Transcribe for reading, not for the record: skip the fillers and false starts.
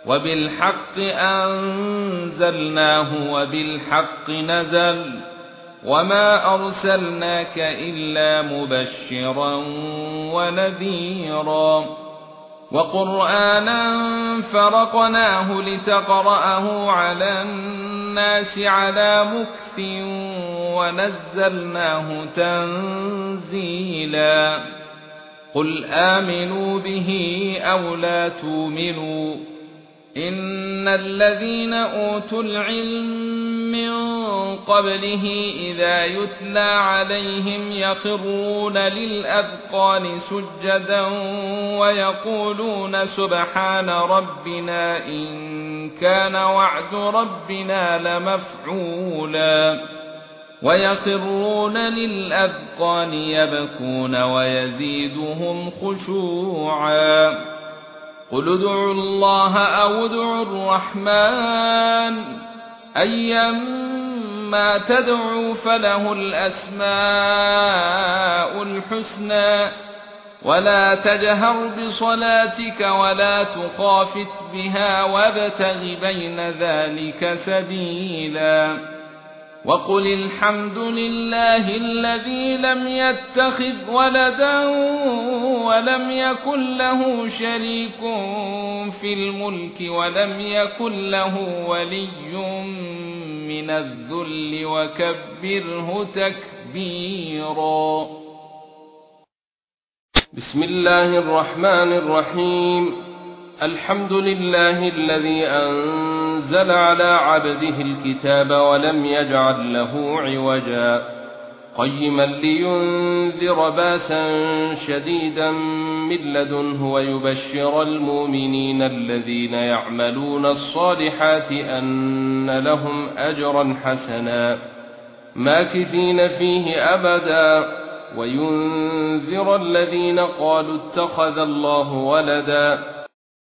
وبالحق أنزلناه وبالحق نزل وما أرسلناك إلا مبشرا ونذيرا وقرآنا فرقناه لتقرأه على الناس على مكث ونزلناه تنزيلا قل آمنوا به أو لا تؤمنوا إن الذين أوتوا العلم من قبله إذا يتلى عليهم يخرون للأذقان سجدا ويقولون سبحان ربنا إن كان وعد ربنا لمفعولا ويخرون للأذقان يبكون ويزيدهم خشوعا قل ادعوا الله أو ادعوا الرحمن أيما تدعوا فله الأسماء الحسنى ولا تجهر بصلاتك ولا تخافت بها وابتغ بين ذلك سبيلا وقل الحمد لله الذي لم يتخذ ولدا ولم يكن له شريك في الملك ولم يكن له ولي من الذل وكبره تكبيرا. بسم الله الرحمن الرحيم. الحمد لله الذي أنزل على عبده الكتاب ولم يجعل له عوجا قيما لينذر باسا شديدا من لدنه ويبشر المؤمنين الذين يعملون الصالحات أن لهم أجرا حسنا ماكثين فيه أبدا وينذر الذين قالوا اتخذ الله ولدا